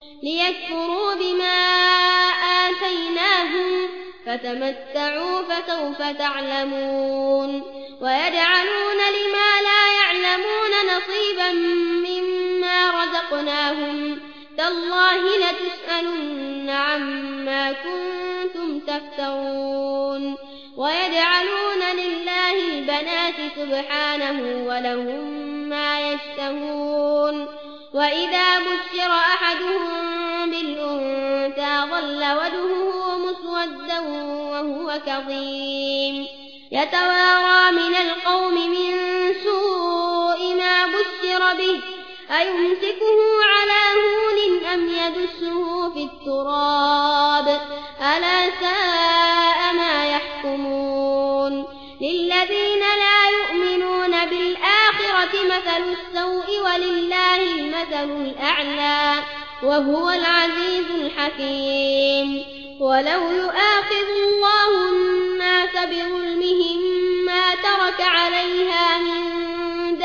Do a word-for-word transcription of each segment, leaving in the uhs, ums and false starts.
ليكفروا بما آتيناهم فتمتعوا فسوف تعلمون ويجعلون لما لا يعلمون نصيبا مما رزقناهم تالله لتسألن عما كنتم تفترون ويجعلون لله البنات سبحانه ولهم ما يشتهون وإذا بشر أحدهم بالأنثى ظل وجهه مسودا وهو كظيم يتوارى من القوم من سوء ما بشر به أيمسكه على هون أم يدسه في التراب ألا ساء ما يحكمون للذين لا يؤمنون بالآخرة مثل السوء ولله المثل الأعلى وهو العزيز الحكيم ولو يؤاخذ الله الناس بظلمهم ما ترك عليها من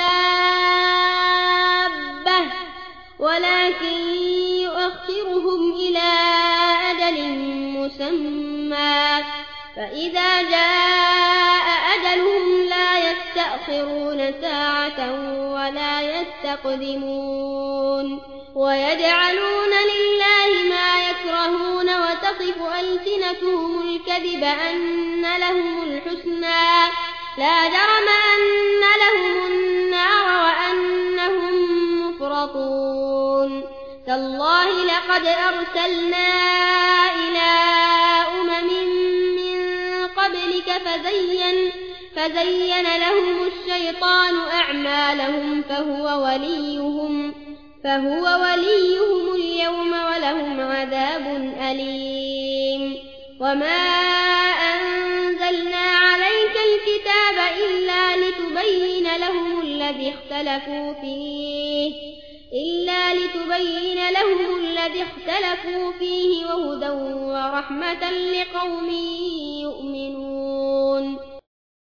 دابة ولكن يؤخرهم إلى أجل مسمى فإذا جاء أجلهم لا يستأخرون ساعة ولا يستقدمون ويجعلون لله ما يكرهون وتصف ألسنتهم الكذب أن لهم الحسنى لا جرم أن لهم النار وأنهم مفرطون تالله لقد أرسلنا إلى أمم من قبلك فزين, فزين لهم الشيطان أعمالهم فهو وليهم فهو وليهم اليوم ولهم عذاب أليم وما أنزلنا عليك الكتاب إلا لتبين لهم الذي اختلفوا فيه إلا لتبين لهم الذي اختلفوا فيه وهدى ورحمة لقوم يؤمنون